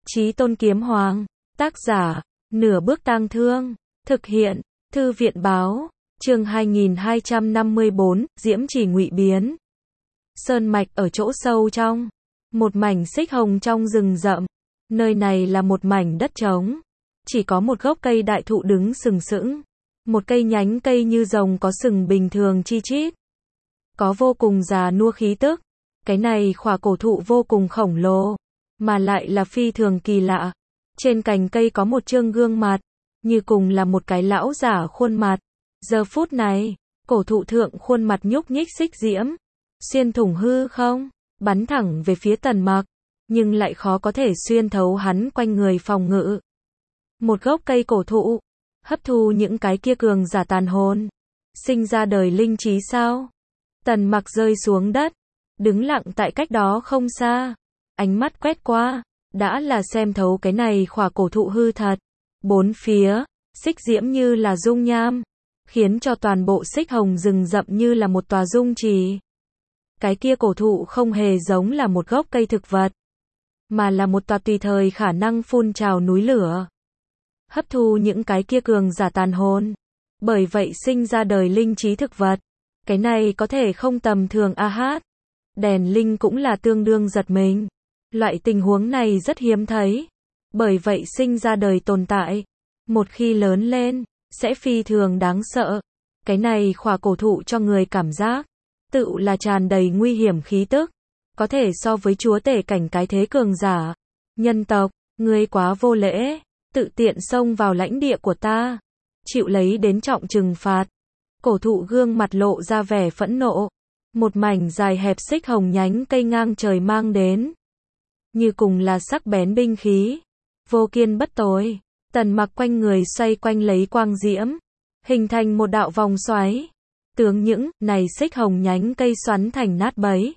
Chí Tôn Kiếm Hoàng, tác giả, Nửa Bước Tang Thương, thực hiện, Thư viện báo, chương 2254, Diễm Chỉ Ngụy Biến. Sơn mạch ở chỗ sâu trong, một mảnh xích hồng trong rừng rậm, nơi này là một mảnh đất trống, chỉ có một gốc cây đại thụ đứng sừng sững, một cây nhánh cây như rồng có sừng bình thường chi chít, có vô cùng già nua khí tức. Cái này khỏa cổ thụ vô cùng khổng lồ, mà lại là phi thường kỳ lạ. Trên cành cây có một trương gương mặt, như cùng là một cái lão giả khuôn mặt. Giờ phút này, cổ thụ thượng khuôn mặt nhúc nhích xích diễm, xuyên thủng hư không, bắn thẳng về phía Tần Mặc, nhưng lại khó có thể xuyên thấu hắn quanh người phòng ngự. Một gốc cây cổ thụ, hấp thu những cái kia cường giả tàn hồn, sinh ra đời linh trí sao? Tần Mặc rơi xuống đất, đứng lặng tại cách đó không xa, ánh mắt quét qua, đã là xem thấu cái này khỏa cổ thụ hư thật. Bốn phía, xích diễm như là dung nham, khiến cho toàn bộ xích hồng rừng rậm như là một tòa dung trì. Cái kia cổ thụ không hề giống là một gốc cây thực vật, mà là một tòa tùy thời khả năng phun trào núi lửa, hấp thu những cái kia cường giả tàn hồn, bởi vậy sinh ra đời linh trí thực vật. Cái này có thể không tầm thường a hát. Đèn linh cũng là tương đương giật mình. Loại tình huống này rất hiếm thấy, bởi vậy sinh ra đời tồn tại, một khi lớn lên, sẽ phi thường đáng sợ. Cái này khỏa cổ thụ cho người cảm giác, tự là tràn đầy nguy hiểm khí tức, có thể so với chúa tể cảnh cái thế cường giả. Nhân tộc, ngươi quá vô lễ, tự tiện xông vào lãnh địa của ta, chịu lấy đến trọng trừng phạt. Cổ thụ gương mặt lộ ra vẻ phẫn nộ, một mảnh dài hẹp xích hồng nhánh cây ngang trời mang đến, như cùng là sắc bén binh khí, vô kiên bất tồi. Tần Mặc quanh người xoay quanh lấy quang diễm, hình thành một đạo vòng xoáy, tướng những này xích hồng nhánh cây xoắn thành nát bấy,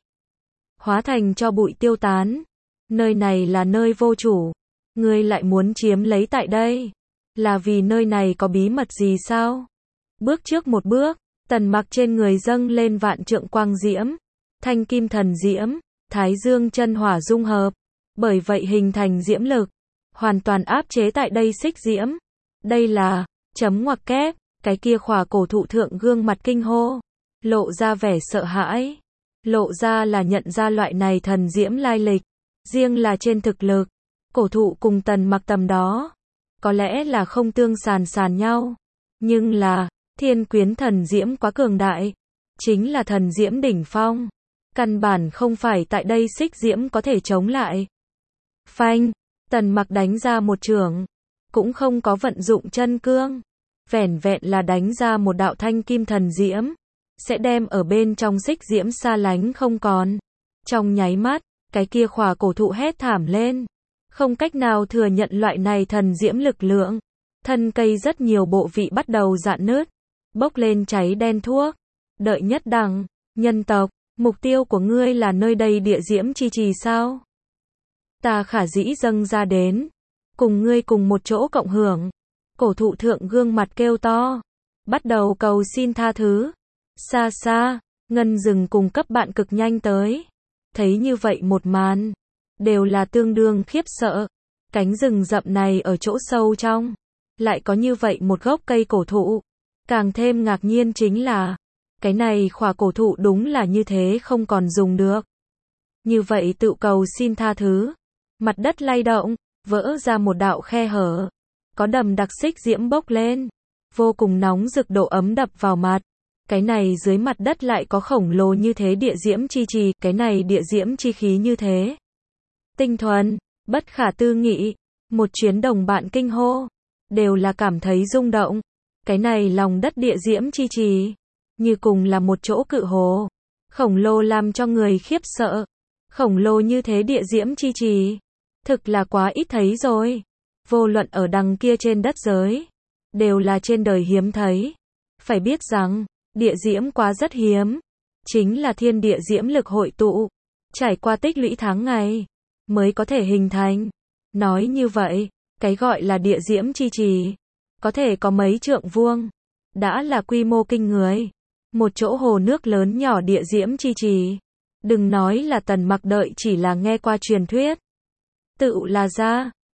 hóa thành cho bụi tiêu tán. Nơi này là nơi vô chủ, ngươi lại muốn chiếm lấy tại đây, là vì nơi này có bí mật gì sao? Bước trước một bước, Tần Mặc trên người dâng lên vạn trượng quang diễm, thanh kim thần diễm, thái dương chân hỏa dung hợp, bởi vậy hình thành diễm lực, hoàn toàn áp chế tại đây xích diễm. Đây là, chấm ngoặc kép, cái kia khỏa cổ thụ thượng gương mặt kinh hô, lộ ra vẻ sợ hãi, lộ ra là nhận ra loại này thần diễm lai lịch, riêng là trên thực lực, cổ thụ cùng Tần Mặc tầm đó, có lẽ là không tương sàn nhau, nhưng là, thiên quyến thần diễm quá cường đại, chính là thần diễm đỉnh phong, căn bản không phải tại đây xích diễm có thể chống lại. Phanh, Tần Mặc đánh ra một chưởng, cũng không có vận dụng chân cương, vẻn vẹn là đánh ra một đạo thanh kim thần diễm, sẽ đem ở bên trong xích diễm xa lánh không còn. Trong nháy mắt, cái kia khỏa cổ thụ hét thảm lên, không cách nào thừa nhận loại này thần diễm lực lượng, thân cây rất nhiều bộ vị bắt đầu rạn nứt, bốc lên cháy đen thuốc. Đợi nhất đẳng, nhân tộc, mục tiêu của ngươi là nơi đây địa diễm chi trì sao? Ta khả dĩ dâng ra đến, cùng ngươi cùng một chỗ cộng hưởng. Cổ thụ thượng gương mặt kêu to, bắt đầu cầu xin tha thứ. Xa xa, ngân rừng cùng cấp bạn cực nhanh tới, thấy như vậy một màn, đều là tương đương khiếp sợ. Cánh rừng rậm này ở chỗ sâu trong, lại có như vậy một gốc cây cổ thụ. Càng thêm ngạc nhiên chính là, cái này khỏa cổ thụ đúng là như thế không còn dùng được. Như vậy tự cầu xin tha thứ, mặt đất lay động, vỡ ra một đạo khe hở, có đầm đặc xích diễm bốc lên, vô cùng nóng rực độ ấm đập vào mặt. Cái này dưới mặt đất lại có khổng lồ như thế địa diễm chi trì, cái này địa diễm chi khí như thế tinh thuần, bất khả tư nghị. Một chuyến đồng bạn kinh hô, đều là cảm thấy rung động. Cái này lòng đất địa diễm chi trì, như cùng là một chỗ cự hồ, khổng lồ làm cho người khiếp sợ. Khổng lồ như thế địa diễm chi trì, thực là quá ít thấy rồi. Vô luận ở đằng kia trên đất giới, đều là trên đời hiếm thấy. Phải biết rằng, địa diễm quá rất hiếm, chính là thiên địa diễm lực hội tụ, trải qua tích lũy tháng ngày, mới có thể hình thành. Nói như vậy, cái gọi là địa diễm chi trì, có thể có mấy trượng vuông, đã là quy mô kinh người. Một chỗ hồ nước lớn nhỏ địa diễm chi trì, đừng nói là Tần Mặc đợi chỉ là nghe qua truyền thuyết, tự là ra,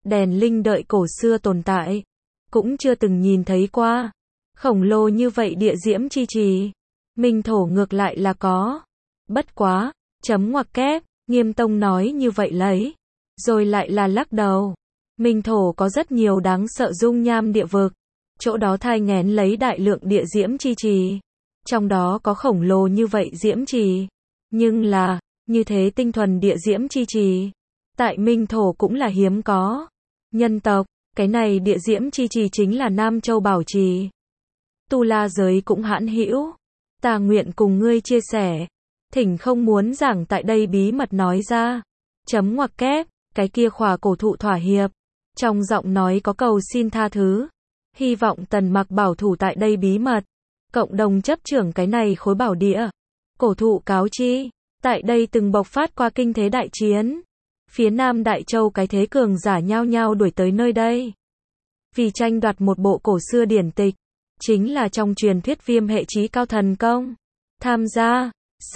đèn linh đợi cổ xưa tồn tại, cũng chưa từng nhìn thấy qua. Khổng lồ như vậy địa diễm chi trì, Minh Thổ ngược lại là có. Bất quá, chấm ngoặc kép, Nghiêm Tông nói như vậy lấy, rồi lại là lắc đầu. Minh Thổ có rất nhiều đáng sợ dung nham địa vực, chỗ đó thai nghén lấy đại lượng địa diễm chi trì, trong đó có khổng lồ như vậy diễm trì, nhưng là, như thế tinh thuần địa diễm chi trì, tại Minh Thổ cũng là hiếm có. Nhân tộc, cái này địa diễm chi trì chính là Nam Châu Bảo Trì. Tu La giới cũng hãn hữu, ta nguyện cùng ngươi chia sẻ, thỉnh không muốn giảng tại đây bí mật nói ra. Chấm ngoặc kép, cái kia khỏa cổ thụ thỏa hiệp, trong giọng nói có cầu xin tha thứ, hy vọng Tần Mặc bảo thủ tại đây bí mật, cộng đồng chấp trưởng cái này khối bảo địa. Cổ thụ cáo chi, tại đây từng bộc phát qua kinh thế đại chiến, phía Nam Đại Châu cái thế cường giả nhao nhao đuổi tới nơi đây, vì tranh đoạt một bộ cổ xưa điển tịch, chính là trong truyền thuyết Viêm hệ chí cao thần công. Tham gia,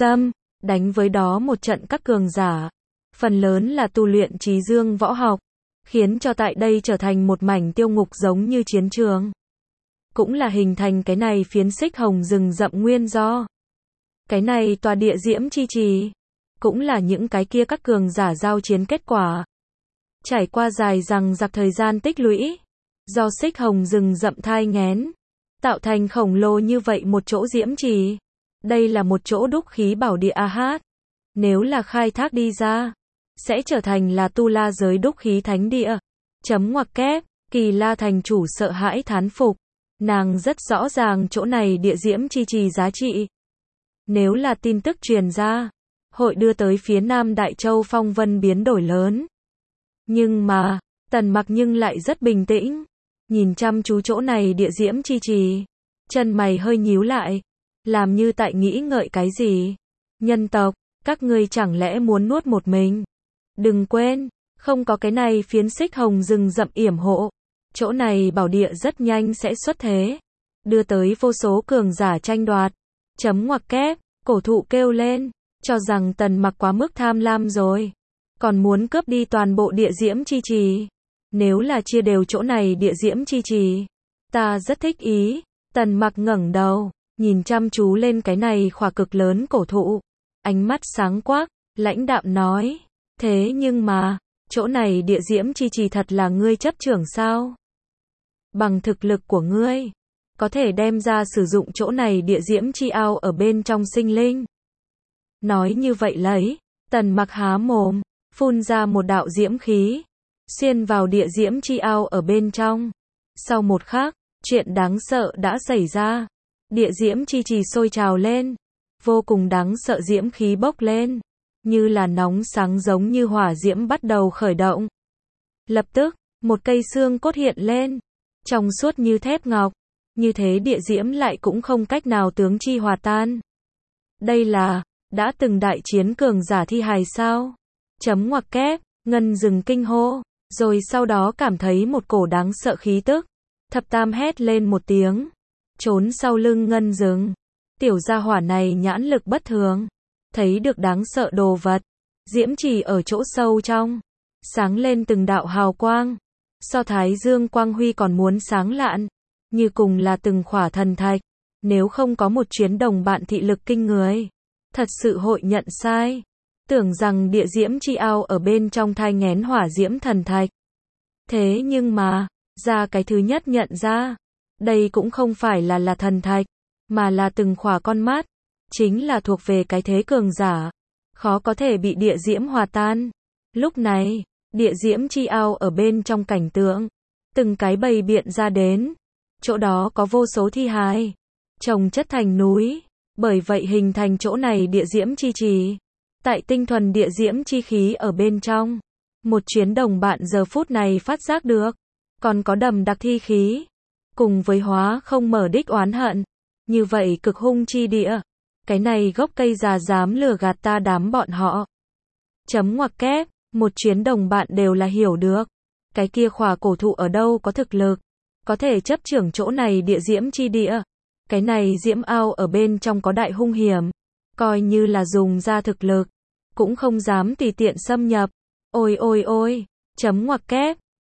đánh với đó một trận các cường giả, phần lớn là tu luyện trí dương võ học, khiến cho tại đây trở thành một mảnh tiêu ngục giống như chiến trường. Cũng là hình thành cái này phiến xích hồng rừng rậm nguyên do. Cái này tòa địa diễm chi trì, cũng là những cái kia các cường giả giao chiến kết quả. Trải qua dài dằng dặc thời gian tích lũy, do xích hồng rừng rậm thai nghén, tạo thành khổng lồ như vậy một chỗ diễm trì. Đây là một chỗ đúc khí bảo địa AH. Nếu là khai thác đi ra, sẽ trở thành là Tu La giới đúc khí thánh địa. Chấm ngoặc kép, Kỳ La thành chủ sợ hãi thán phục. Nàng rất rõ ràng chỗ này địa diễm chi trì giá trị. Nếu là tin tức truyền ra, hội đưa tới phía Nam Đại Châu phong vân biến đổi lớn. Nhưng mà, Tần Mặc nhưng lại rất bình tĩnh, nhìn chăm chú chỗ này địa diễm chi trì, chân mày hơi nhíu lại, làm như tại nghĩ ngợi cái gì. Nhân tộc, các ngươi chẳng lẽ muốn nuốt một mình? Đừng quên, không có cái này phiến xích hồng rừng rậm yểm hộ, chỗ này bảo địa rất nhanh sẽ xuất thế, đưa tới vô số cường giả tranh đoạt. Chấm ngoặc kép, cổ thụ kêu lên, cho rằng Tần Mặc quá mức tham lam rồi, còn muốn cướp đi toàn bộ địa diễm chi trì. Nếu là chia đều chỗ này địa diễm chi trì, ta rất thích ý. Tần Mặc ngẩng đầu, nhìn chăm chú lên cái này khỏa cực lớn cổ thụ, ánh mắt sáng quắc, lãnh đạm nói, thế nhưng mà, chỗ này địa diễm chi trì thật là ngươi chấp trưởng sao? Bằng thực lực của ngươi, có thể đem ra sử dụng chỗ này địa diễm chi ao ở bên trong sinh linh. Nói như vậy lấy, Tần Mặc há mồm, phun ra một đạo diễm khí, xuyên vào địa diễm chi ao ở bên trong. Sau một khắc, chuyện đáng sợ đã xảy ra. Địa diễm chi trì sôi trào lên, vô cùng đáng sợ diễm khí bốc lên, như là nóng sáng giống như hỏa diễm bắt đầu khởi động. Lập tức, một cây xương cốt hiện lên, trong suốt như thép ngọc, như thế địa diễm lại cũng không cách nào tướng chi hòa tan. Đây là, đã từng đại chiến cường giả thi hài sao? Chấm ngoặc kép, Ngân dừng kinh hô, rồi sau đó cảm thấy một cổ đáng sợ khí tức. Thập Tam hét lên một tiếng, trốn sau lưng Ngân dừng. Tiểu gia hỏa này nhãn lực bất thường, thấy được đáng sợ đồ vật, diễm chỉ ở chỗ sâu trong, sáng lên từng đạo hào quang, so thái dương quang huy còn muốn sáng lạn, như cùng là từng khỏa thần thạch. Nếu không có một chuyến đồng bạn thị lực kinh người, thật sự hội nhận sai, tưởng rằng địa diễm chi ao ở bên trong thai nghén hỏa diễm thần thạch. Thế nhưng mà, ra cái thứ nhất nhận ra, đây cũng không phải là thần thạch, mà là từng khỏa con mắt, chính là thuộc về cái thế cường giả, khó có thể bị địa diễm hòa tan. Lúc này, địa diễm chi ao ở bên trong cảnh tượng, từng cái bày biện ra đến, chỗ đó có vô số thi hài, chồng chất thành núi, bởi vậy hình thành chỗ này địa diễm chi trì. Tại tinh thuần địa diễm chi khí ở bên trong, một chuyến đồng bạn giờ phút này phát giác được, còn có đầm đặc thi khí, cùng với hóa không mở đích oán hận, như vậy cực hung chi địa, cái này gốc cây già dám lừa gạt ta đám bọn họ. Chấm ngoặc kép, một chuyến đồng bạn đều là hiểu được, cái kia khỏa cổ thụ ở đâu có thực lực, có thể chấp trưởng chỗ này địa diễm chi địa, cái này diễm ao ở bên trong có đại hung hiểm, coi như là dùng ra thực lực, cũng không dám tùy tiện xâm nhập. Ôi ôi ôi, chấm ngoặc kép,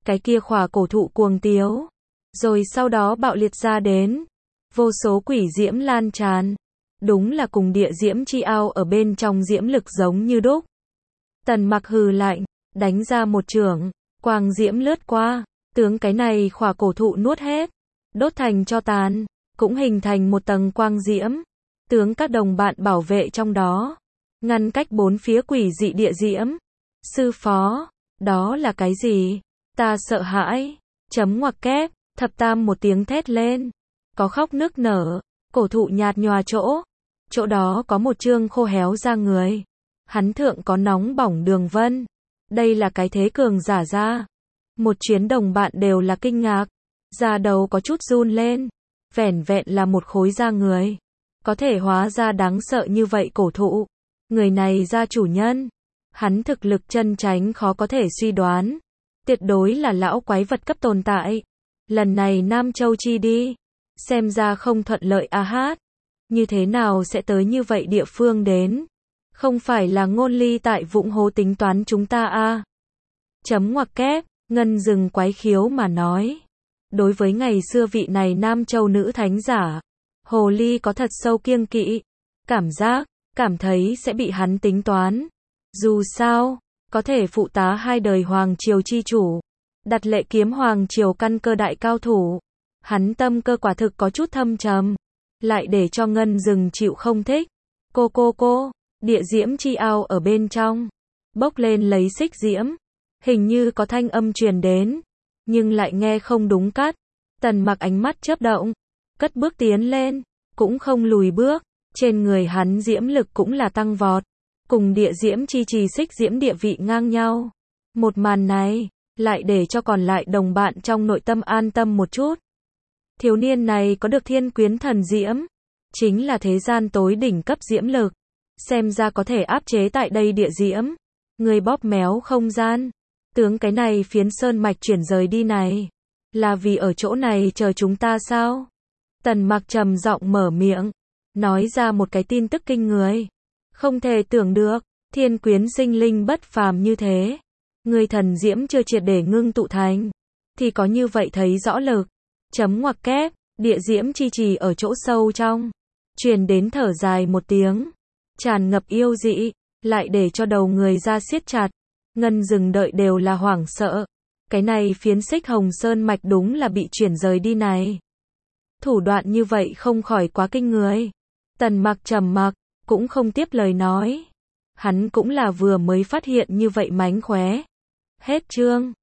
cái kia khỏa cổ thụ cuồng tiếu, rồi sau đó bạo liệt ra đến, vô số quỷ diễm lan tràn, đúng là cùng địa diễm chi ao ở bên trong diễm lực giống như đúc. Tần Mặc hừ lạnh, đánh ra một chưởng, quang diễm lướt qua, tướng cái này khỏa cổ thụ nuốt hết, đốt thành tro tàn, cũng hình thành một tầng quang diễm, tướng các đồng bạn bảo vệ trong đó, ngăn cách bốn phía quỷ dị địa diễm. Sư phó, đó là cái gì? Ta sợ hãi. Chấm ngoặc kép, thập tam một tiếng thét lên, có khóc nức nở, cổ thụ nhạt nhòa chỗ đó có một chương khô héo da người, hắn thượng có nóng bỏng đường vân, đây là cái thế cường giả ra. Một chuyến đồng bạn đều là kinh ngạc, da đầu có chút run lên, vẻn vẹn là một khối da người, có thể hóa ra đáng sợ như vậy cổ thụ, người này ra chủ nhân, hắn thực lực chân chánh khó có thể suy đoán, tuyệt đối là lão quái vật cấp tồn tại. Lần này Nam Châu chi đi, xem ra không thuận lợi a hát, như thế nào sẽ tới như vậy địa phương đến, không phải là Ngôn Ly tại Vũng Hố tính toán chúng ta a? Chấm ngoặc kép, Ngân dừng quái khiếu mà nói, đối với ngày xưa vị này Nam Châu nữ thánh giả, Hồ Ly có thật sâu kiêng kỵ, cảm thấy sẽ bị hắn tính toán. Dù sao, có thể phụ tá hai đời Hoàng Triều chi chủ, đặt Lệ Kiếm Hoàng Triều căn cơ đại cao thủ, hắn tâm cơ quả thực có chút thâm trầm, lại để cho Ngân dừng chịu không thích. Cô, địa diễm chi ao ở bên trong, bốc lên lấy xích diễm, hình như có thanh âm truyền đến, nhưng lại nghe không đúng cắt. Tần Mặc ánh mắt chớp động, cất bước tiến lên, cũng không lùi bước, trên người hắn diễm lực cũng là tăng vọt, cùng địa diễm chi trì xích diễm địa vị ngang nhau. Một màn này, lại để cho còn lại đồng bạn trong nội tâm an tâm một chút. Thiếu niên này có được thiên quyến thần diễm, chính là thế gian tối đỉnh cấp diễm lực, xem ra có thể áp chế tại đây địa diễm. Người bóp méo không gian, tướng cái này phiến sơn mạch chuyển rời đi này, là vì ở chỗ này chờ chúng ta sao? Tần Mặc trầm giọng mở miệng, nói ra một cái tin tức kinh người. Không thể tưởng được, thiên quyến sinh linh bất phàm như thế. Người thần diễm chưa triệt để ngưng tụ thành, thì có như vậy thấy rõ lực. Chấm ngoặc kép, địa diễm chi trì ở chỗ sâu trong, truyền đến thở dài một tiếng, tràn ngập yêu dị, lại để cho đầu người ra siết chặt. Ngân dừng đợi đều là hoảng sợ. Cái này phiến xích hồng sơn mạch đúng là bị chuyển rời đi này. Thủ đoạn như vậy không khỏi quá kinh người. Tần Mặc trầm mặc, cũng không tiếp lời nói. Hắn cũng là vừa mới phát hiện như vậy mánh khóe. Hết chương.